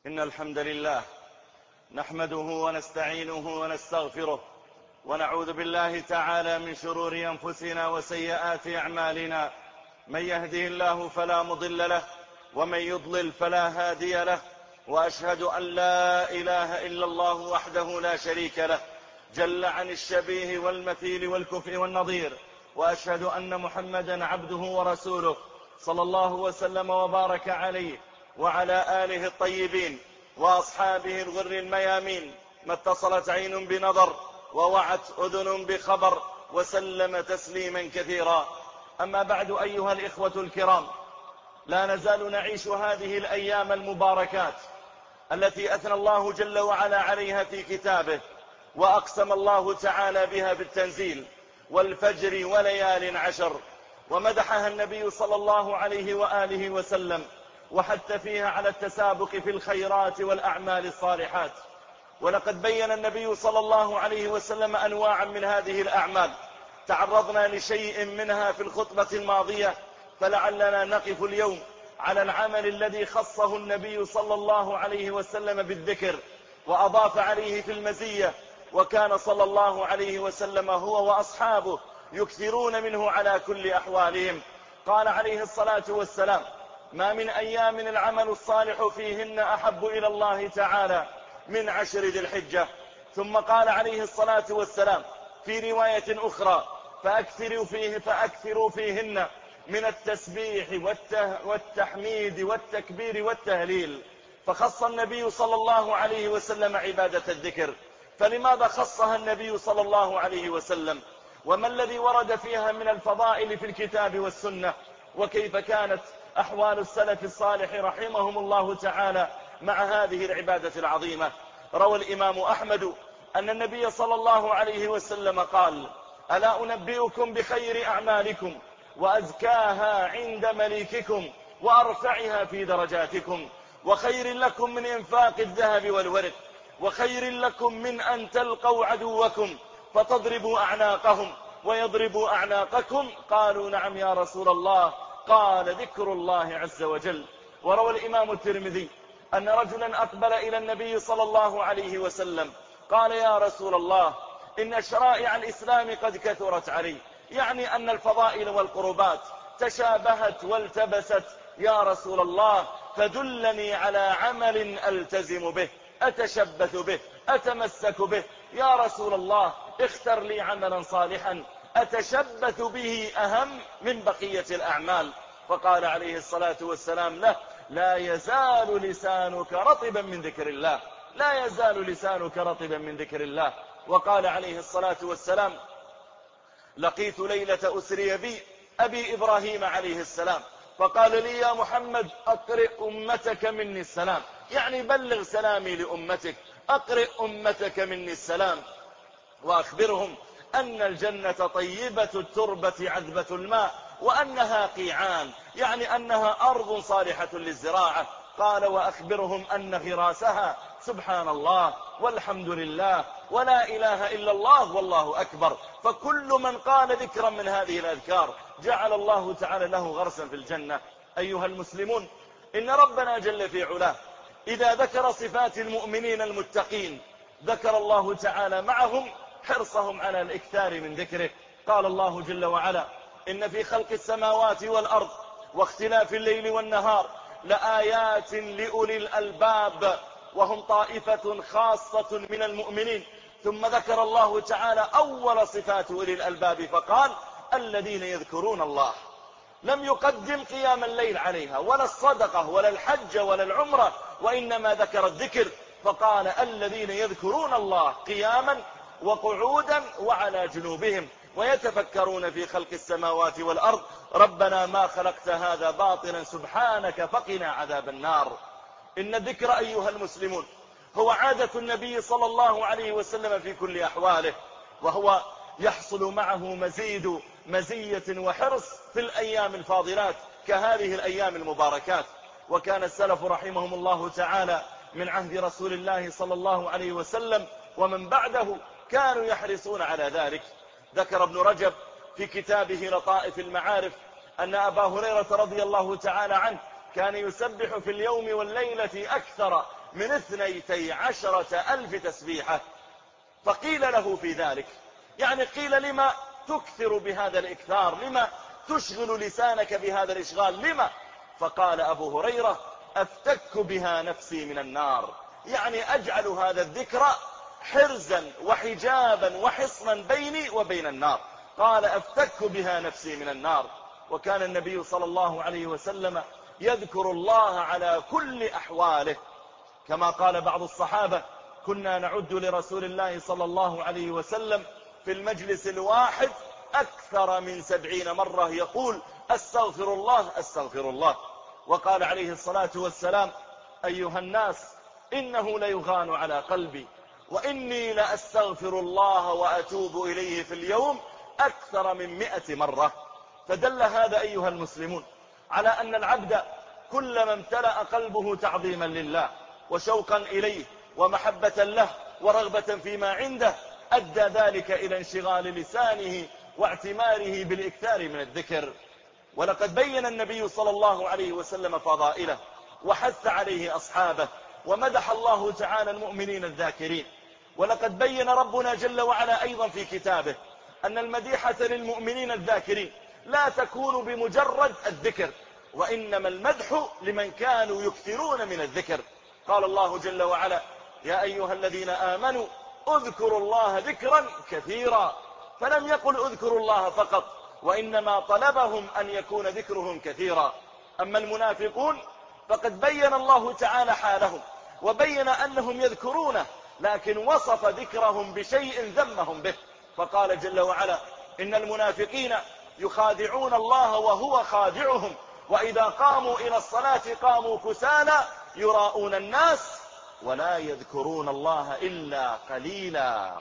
إن الحمد لله نحمده ونستعينه ونستغفره ونعوذ بالله تعالى من شرور أنفسنا وسيئات أعمالنا. من يهده الله فلا مضل له ومن يضلل فلا هادي له، وأشهد أن لا إله إلا الله وحده لا شريك له جل عن الشبيه والمثيل والكفء والنظير، وأشهد أن محمدا عبده ورسوله صلى الله وسلم وبارك عليه وعلى آله الطيبين وأصحابه الغر الميامين، ما اتصلت عين بنظر ووعت أذن بخبر، وسلم تسليما كثيرا. أما بعد، أيها الإخوة الكرام، لا نزال نعيش هذه الأيام المباركات التي أثنى الله جل وعلا عليها في كتابه، وأقسم الله تعالى بها بالتنزيل: والفجر وليال عشر. ومدحها النبي صلى الله عليه وآله وسلم، وحث فيها على التسابق في الخيرات والأعمال الصالحات. ولقد بين النبي صلى الله عليه وسلم أنواعا من هذه الأعمال، تعرضنا لشيء منها في الخطبة الماضية، فلعلنا نقف اليوم على العمل الذي خصه النبي صلى الله عليه وسلم بالذكر وأضاف عليه في المزية، وكان صلى الله عليه وسلم هو وأصحابه يكثرون منه على كل أحوالهم. قال عليه الصلاة والسلام: ما من أيام العمل الصالح فيهن أحب إلى الله تعالى من 10 ذي الحجة. ثم قال عليه الصلاة والسلام في رواية أخرى: فأكثروا فيهن من التسبيح والتحميد والتكبير والتهليل. فخص النبي صلى الله عليه وسلم عبادة الذكر. فلماذا خصها النبي صلى الله عليه وسلم؟ وما الذي ورد فيها من الفضائل في الكتاب والسنة؟ وكيف كانت أحوال السلف الصالح رحمهم الله تعالى مع هذه العبادة العظيمة؟ روى الإمام أحمد أن النبي صلى الله عليه وسلم قال: ألا أنبئكم بخير أعمالكم وأزكاها عند مليككم وأرفعها في درجاتكم، وخير لكم من إنفاق الذهب والورق، وخير لكم من أن تلقوا عدوكم فتضربوا أعناقهم ويضربوا أعناقكم؟ قالوا: نعم يا رسول الله. قال: ذكر الله عز وجل. وروى الإمام الترمذي أن رجلا أقبل إلى النبي صلى الله عليه وسلم قال: يا رسول الله، إن شرائع الإسلام قد كثرت علي، يعني أن الفضائل والقربات تشابهت والتبست. يا رسول الله، فدلني على عمل ألتزم به، أتشبث به، أتمسك به. يا رسول الله، اختر لي عملا صالحا أتشبث به أهم من بقية الأعمال. فقال عليه الصلاة والسلام له: لا يزال لسانك رطبا من ذكر الله، لا يزال لسانك رطبا من ذكر الله. وقال عليه الصلاة والسلام: لقيت ليلة أسري بي أبي إبراهيم عليه السلام، فقال لي: يا محمد، أقرئ أمتك مني السلام، يعني بلغ سلامي لأمتك، أقرئ أمتك مني السلام، وأخبرهم أن الجنة طيبة التربة عذبة الماء، وأنها قيعان، يعني أنها أرض صالحة للزراعة. قال: وأخبرهم أن غراسها سبحان الله والحمد لله ولا إله إلا الله والله أكبر. فكل من قال ذكرا من هذه الأذكار جعل الله تعالى له غرسا في الجنة. أيها المسلمون، إن ربنا جل في علاه إذا ذكر صفات المؤمنين المتقين ذكر الله تعالى معهم حرصهم على الإكثار من ذكره. قال الله جل وعلا: إن في خلق السماوات والأرض واختلاف الليل والنهار لآيات لأولي الألباب، وهم طائفة خاصة من المؤمنين. ثم ذكر الله تعالى أول صفات أولي الألباب فقال: الذين يذكرون الله. لم يقدم قيام الليل عليها ولا الصدقة ولا الحج ولا العمرة، وإنما ذكر الذكر فقال: الذين يذكرون الله قياما وقعودا وعلى جنوبهم ويتفكرون في خلق السماوات والأرض ربنا ما خلقت هذا باطلا سبحانك فقنا عذاب النار. إن الذكر أيها المسلمون هو عادة النبي صلى الله عليه وسلم في كل أحواله، وهو يحصل معه مزيد مزية وحرص في الأيام الفاضلات كهذه الأيام المباركات. وكان السلف رحمهم الله تعالى من عهد رسول الله صلى الله عليه وسلم ومن بعده كانوا يحرصون على ذلك. ذكر ابن رجب في كتابه لطائف المعارف أن أبا هريرة رضي الله تعالى عنه كان يسبح في اليوم والليلة أكثر من 12,000 تسبيحة. فقيل له في ذلك، يعني قيل لما تكثر بهذا الإكثار، لما تشغل لسانك بهذا الإشغال، لما؟ فقال أبو هريرة: أفتك بها نفسي من النار، يعني أجعل هذا الذكر حرزا وحجابا وحصنا بيني وبين النار. قال: أفتك بها نفسي من النار. وكان النبي صلى الله عليه وسلم يذكر الله على كل أحواله، كما قال بعض الصحابة: كنا نعد لرسول الله صلى الله عليه وسلم في المجلس الواحد أكثر من 70 مرة يقول: أستغفر الله أستغفر الله. وقال عليه الصلاة والسلام: أيها الناس، إنه ليغان على قلبي، وإني لأستغفر الله وأتوب إليه في اليوم أكثر من 100 مرة. فدل هذا أيها المسلمون على أن العبد كلما امتلأ قلبه تعظيما لله وشوقا إليه ومحبة له ورغبة فيما عنده، أدى ذلك إلى انشغال لسانه واعتماره بالإكثار من الذكر. ولقد بين النبي صلى الله عليه وسلم فضائله وحث عليه أصحابه، ومدح الله تعالى المؤمنين الذاكرين. ولقد بين ربنا جل وعلا أيضا في كتابه أن المديحة للمؤمنين الذاكرين لا تكون بمجرد الذكر، وإنما المدح لمن كانوا يكثرون من الذكر. قال الله جل وعلا: يا أيها الذين آمنوا اذكروا الله ذكرا كثيرا. فلم يقل اذكروا الله فقط، وإنما طلبهم أن يكون ذكرهم كثيرا. أما المنافقون فقد بين الله تعالى حالهم وبين أنهم يذكرونه، لكن وصف ذكرهم بشيء ذمهم به، فقال جل وعلا: إن المنافقين يخادعون الله وهو خادعهم، وإذا قاموا إلى الصلاة قاموا كسالى يراءون الناس ولا يذكرون الله إلا قليلا.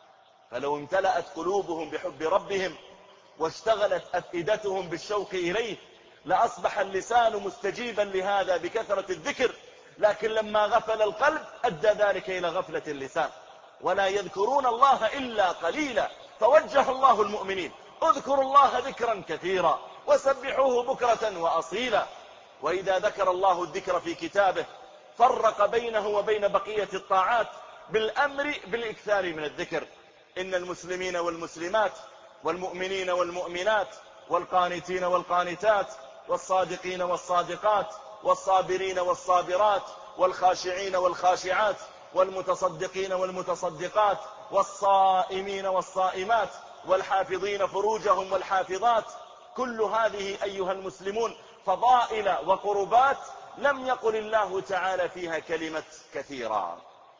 فلو امتلأت قلوبهم بحب ربهم واشتغلت أفئدتهم بالشوق إليه لأصبح اللسان مستجيبا لهذا بكثرة الذكر، لكن لما غفل القلب أدى ذلك إلى غفلة اللسان، ولا يذكرون الله إلا قليلا. فوجه الله المؤمنين: اذكروا الله ذكرا كثيرا وسبحوه بكرة وأصيلا. وإذا ذكر الله الذكر في كتابه فرق بينه وبين بقية الطاعات بالأمر بالإكثار من الذكر. إن المسلمين والمسلمات والمؤمنين والمؤمنات والقانتين والقانتات والصادقين والصادقات والصابرين والصابرات والخاشعين والخاشعات والمتصدقين والمتصدقات والصائمين والصائمات والحافظين فروجهم والحافظات، كل هذه أيها المسلمون فضائل وقربات لم يقل الله تعالى فيها كلمة كثيرا،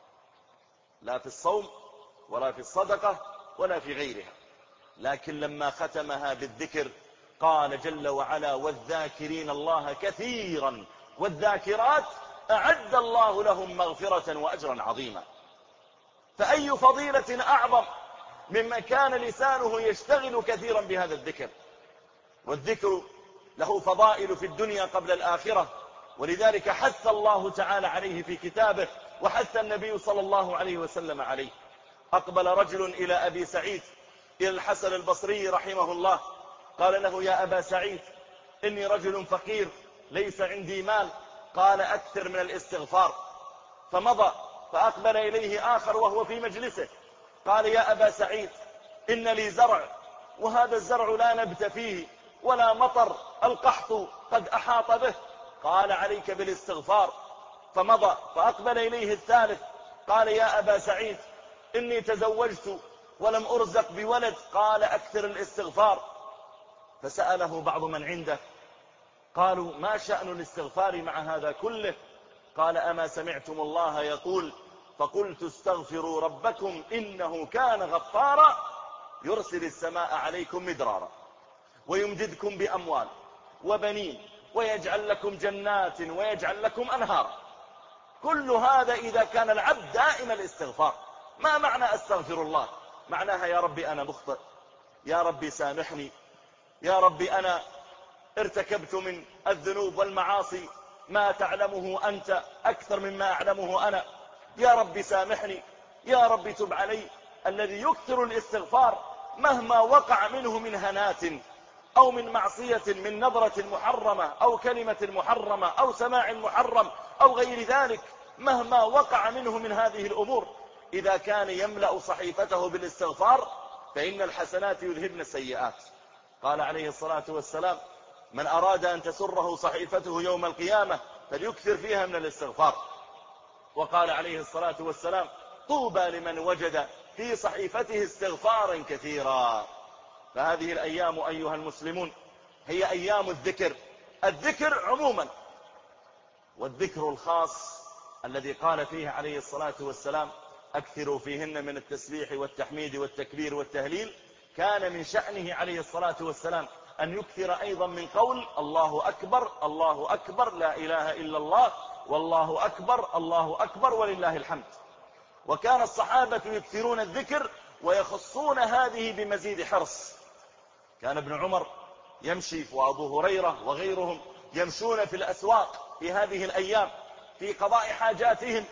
لا في الصوم ولا في الصدقة ولا في غيرها، لكن لما ختمها بالذكر قال جل وعلا: والذاكرين الله كثيرا والذاكرات أعد الله لهم مغفرة وأجرا عظيما. فأي فضيلة أعظم ممن كان لسانه يشتغل كثيرا بهذا الذكر. والذكر له فضائل في الدنيا قبل الآخرة، ولذلك حث الله تعالى عليه في كتابه، وحث النبي صلى الله عليه وسلم عليه. أقبل رجل إلى أبي سعيد، إلى الحسن البصري رحمه الله، قال له: يا أبا سعيد، إني رجل فقير ليس عندي مال. قال: أكثر من الاستغفار. فمضى، فأقبل إليه آخر وهو في مجلسه، قال: يا أبا سعيد، إن لي زرع، وهذا الزرع لا نبت فيه ولا مطر، القحط قد أحاط به. قال: عليك بالاستغفار. فمضى، فأقبل إليه الثالث، قال: يا أبا سعيد، إني تزوجت ولم أرزق بولد. قال: أكثر الاستغفار. فسأله بعض من عنده، قالوا: ما شأن الاستغفار مع هذا كله؟ قال: أما سمعتم الله يقول: فقلت استغفروا ربكم إنه كان غفارا يرسل السماء عليكم مدرارا ويمددكم بأموال وبنين ويجعل لكم جنات ويجعل لكم أنهارا. كل هذا إذا كان العبد دائم الاستغفار. ما معنى أستغفر الله؟ معناها: يا ربي أنا مخطئ، يا ربي سامحني، يا ربي أنا ارتكبت من الذنوب والمعاصي ما تعلمه أنت أكثر مما أعلمه أنا، يا ربي سامحني، يا ربي تب علي. الذي يكثر الاستغفار مهما وقع منه من هنات أو من معصية، من نظرة محرمة أو كلمة محرمة أو سماع محرم أو غير ذلك، مهما وقع منه من هذه الأمور، إذا كان يملأ صحيفته بالاستغفار فإن الحسنات يذهبن السيئات. قال عليه الصلاة والسلام: من أراد أن تسره صحيفته يوم القيامة فليكثر فيها من الاستغفار. وقال عليه الصلاة والسلام: طوبى لمن وجد في صحيفته استغفارا كثيرا. فهذه الأيام أيها المسلمون هي أيام الذكر، الذكر عموما، والذكر الخاص الذي قال فيه عليه الصلاة والسلام: أكثروا فيهن من التسبيح والتحميد والتكبير والتهليل. كان من شأنه عليه الصلاة والسلام أن يكثر أيضا من قول: الله أكبر الله أكبر لا إله إلا الله والله أكبر الله أكبر ولله الحمد. وكان الصحابة يكثرون الذكر ويخصون هذه بمزيد حرص. كان ابن عمر يمشي وأبو هريرة وغيرهم يمشون في الأسواق في هذه الأيام في قضاء حاجاتهم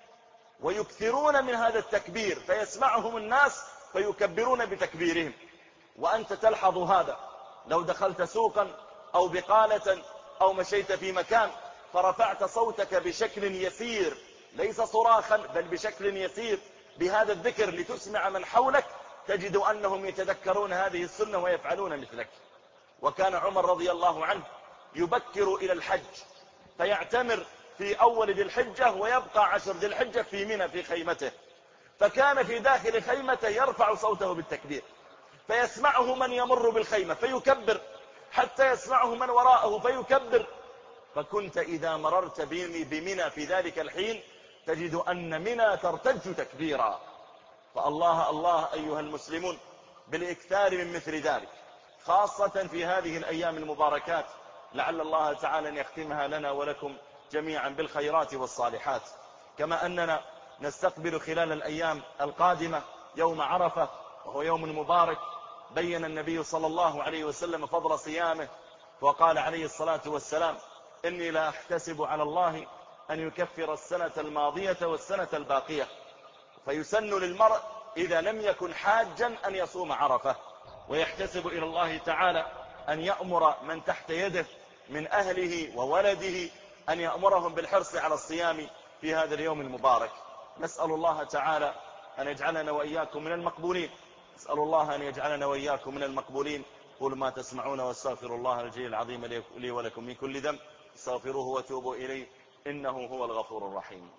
ويكثرون من هذا التكبير، فيسمعهم الناس فيكبرون بتكبيرهم. وأنت تلحظ هذا لو دخلت سوقا أو بقالة أو مشيت في مكان فرفعت صوتك بشكل يسير، ليس صراخا بل بشكل يسير بهذا الذكر لتسمع من حولك، تجد أنهم يتذكرون هذه السنة ويفعلون مثلك. وكان عمر رضي الله عنه يبكر إلى الحج فيعتمر في أول ذي الحجة ويبقى 10 ذي الحجة في منى في خيمته، فكان في داخل خيمته يرفع صوته بالتكبير فيسمعه من يمر بالخيمة فيكبر، حتى يسمعه من وراءه فيكبر. فكنت إذا مررت بمنى في ذلك الحين تجد أن منى ترتج تكبيرا. فالله الله أيها المسلمون بالإكثار من مثل ذلك، خاصة في هذه الأيام المباركات، لعل الله تعالى أن يختمها لنا ولكم جميعا بالخيرات والصالحات. كما أننا نستقبل خلال الأيام القادمة يوم عرفة، وهو يوم مبارك بين النبي صلى الله عليه وسلم فضل صيامه، وقال عليه الصلاة والسلام: إني لا أحتسب على الله أن يكفر السنة الماضية والسنة الباقية. فيسن للمرء إذا لم يكن حاجا أن يصوم عرفة، ويحتسب إلى الله تعالى أن يأمر من تحت يده من أهله وولده أن يأمرهم بالحرص على الصيام في هذا اليوم المبارك. نسأل الله تعالى أن يجعلنا وإياكم من المقبولين، نسأل الله أن يجعلنا وإياكم من المقبولين. قولوا ما تسمعون واستغفر الله الجليل العظيم لي ولكم من كل ذنب، استغفروه وتوبوا إليه إنه هو الغفور الرحيم.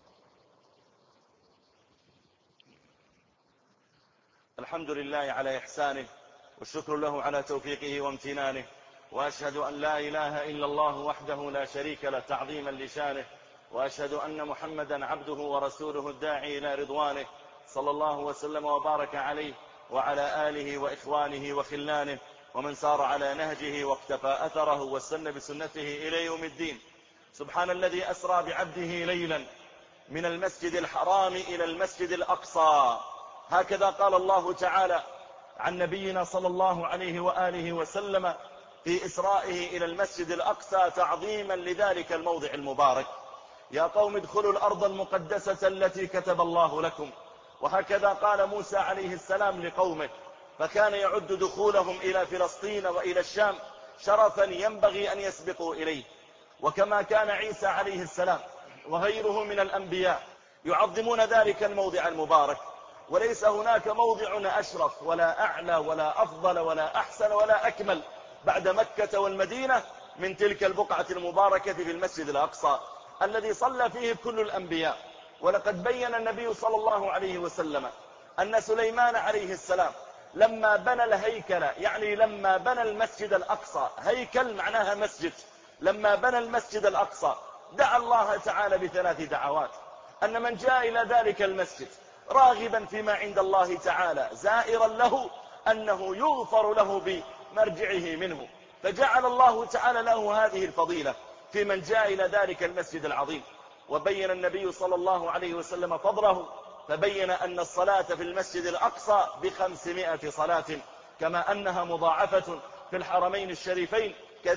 الحمد لله على إحسانه، والشكر له على توفيقه وامتنانه، وأشهد أن لا إله إلا الله وحده لا شريك له تعظيما لشانه، وأشهد أن محمدا عبده ورسوله الداعي إلى رضوانه، صلى الله وسلم وبارك عليه وعلى آله وإخوانه وخلانه ومن سار على نهجه واقتفى أثره واستنى بسنته إلى يوم الدين. سبحان الذي أسرى بعبده ليلا من المسجد الحرام إلى المسجد الأقصى. هكذا قال الله تعالى عن نبينا صلى الله عليه وآله وسلم في إسرائه إلى المسجد الأقصى تعظيما لذلك الموضع المبارك: يا قوم ادخلوا الأرض المقدسة التي كتب الله لكم. وهكذا قال موسى عليه السلام لقومه، فكان يعد دخولهم إلى فلسطين وإلى الشام شرفا ينبغي أن يسبقوا إليه. وكما كان عيسى عليه السلام وغيره من الأنبياء يعظمون ذلك الموضع المبارك، وليس هناك موضع أشرف ولا أعلى ولا أفضل ولا أحسن ولا أكمل بعد مكة والمدينة من تلك البقعة المباركة في المسجد الأقصى الذي صلى فيه كل الأنبياء. ولقد بين النبي صلى الله عليه وسلم أن سليمان عليه السلام لما بنى الهيكل، يعني لما بنى المسجد الأقصى، هيكل معناها مسجد، لما بنى المسجد الأقصى دعا الله تعالى ب3 دعوات: أن من جاء إلى ذلك المسجد راغبا فيما عند الله تعالى زائرا له أنه يغفر له بمرجعه منه، فجعل الله تعالى له هذه الفضيلة في من جاء إلى ذلك المسجد العظيم. وبين النبي صلى الله عليه وسلم فضله، فبين أن الصلاة في المسجد الأقصى ب500 صلاة، كما أنها مضاعفة في الحرمين الشريفين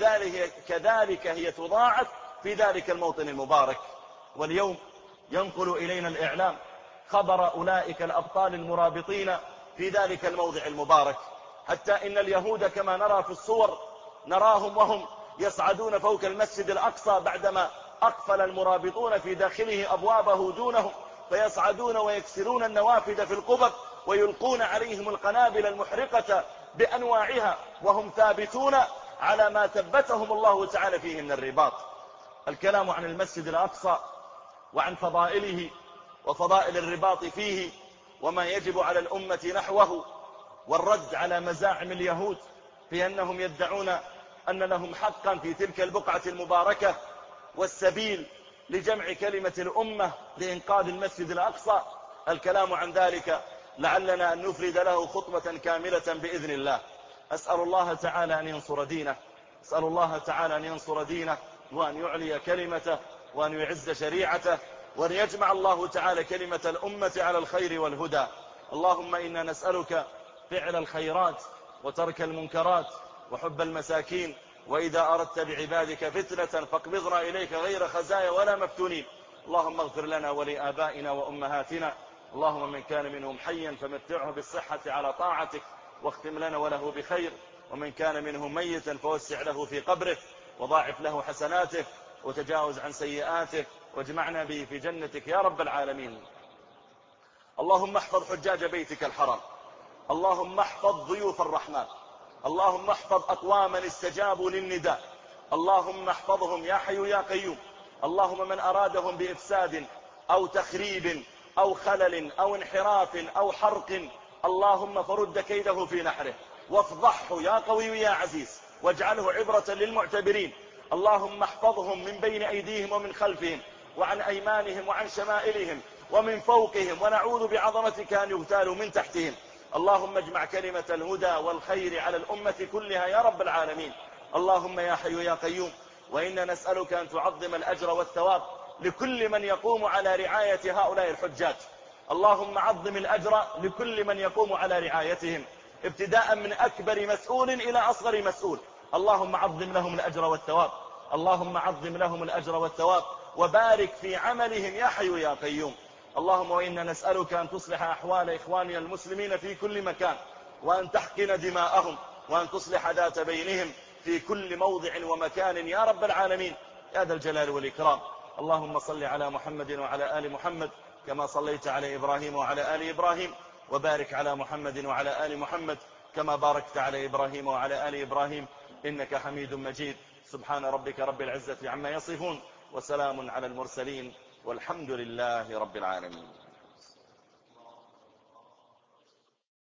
كذلك هي تضاعف في ذلك الموطن المبارك. واليوم ينقل إلينا الإعلام خبر أولئك الأبطال المرابطين في ذلك الموضع المبارك، حتى إن اليهود كما نرى في الصور نراهم وهم يصعدون فوق المسجد الأقصى بعدما أقفل المرابطون في داخله أبوابه دونهم، فيصعدون ويكسرون النوافذ في القبب ويلقون عليهم القنابل المحرقة بأنواعها، وهم ثابتون على ما ثبتهم الله تعالى فيه من الرباط. الكلام عن المسجد الأقصى وعن فضائله وفضائل الرباط فيه وما يجب على الأمة نحوه، والرد على مزاعم اليهود في أنهم يدعون أن لهم حقا في تلك البقعة المباركة والسبيل لجمع كلمة الأمة لإنقاذ المسجد الأقصى. الكلام عن ذلك لعلنا أن نفرد له خطبة كاملة بإذن الله. أسأل الله تعالى أن ينصر دينه، أسأل الله تعالى أن ينصر دينه وأن يعلي كلمته وأن يعز شريعته وأن يجمع الله تعالى كلمة الأمة على الخير والهدى. اللهم إنا نسألك فعل الخيرات وترك المنكرات وحب المساكين، وإذا أردت بعبادك فتنة فاقبضنا إليك غير خزايا ولا مفتونين. اللهم اغفر لنا ولآبائنا وأمهاتنا، اللهم من كان منهم حيا فمتعه بالصحة على طاعتك واختم لنا وله بخير، ومن كان منهم ميتا فوسع له في قبره وضاعف له حسناته وتجاوز عن سيئاته واجمعنا به في جنتك يا رب العالمين. اللهم احفظ حجاج بيتك الحرام، اللهم احفظ ضيوف الرحمن، اللهم احفظ أقواما استجابوا للنداء، اللهم احفظهم يا حي يا قيوم. اللهم من أرادهم بإفساد أو تخريب أو خلل أو انحراف أو حرق، اللهم فرد كيده في نحره وافضحه يا قوي يا عزيز واجعله عبرة للمعتبرين. اللهم احفظهم من بين أيديهم ومن خلفهم وعن أيمانهم وعن شمائلهم ومن فوقهم، ونعوذ بعظمتك أن يغتالوا من تحتهم. اللهم اجمع كلمة الهدى والخير على الأمة كلها يا رب العالمين. اللهم يا حي يا قيوم، وإنا نسألك أن تعظم الأجر والثواب لكل من يقوم على رعاية هؤلاء الحجاج. اللهم عظم الأجر لكل من يقوم على رعايتهم، ابتداء من أكبر مسؤول إلى أصغر مسؤول. اللهم عظم لهم الأجر والثواب، اللهم عظم لهم الأجر والثواب وبارك في عملهم يا حي يا قيوم. اللهم وإنا نسألك أن تصلح أحوال إخواننا المسلمين في كل مكان، وأن تحقن دماءهم، وأن تصلح ذات بينهم في كل موضع ومكان يا رب العالمين يا ذا الجلال والإكرام. اللهم صل على محمد وعلى آل محمد كما صليت على إبراهيم وعلى آل إبراهيم، وبارك على محمد وعلى آل محمد كما باركت على إبراهيم وعلى آل إبراهيم إنك حميد مجيد. سبحان ربك رب العزة عما يصفون، وسلام على المرسلين، والحمد لله رب العالمين.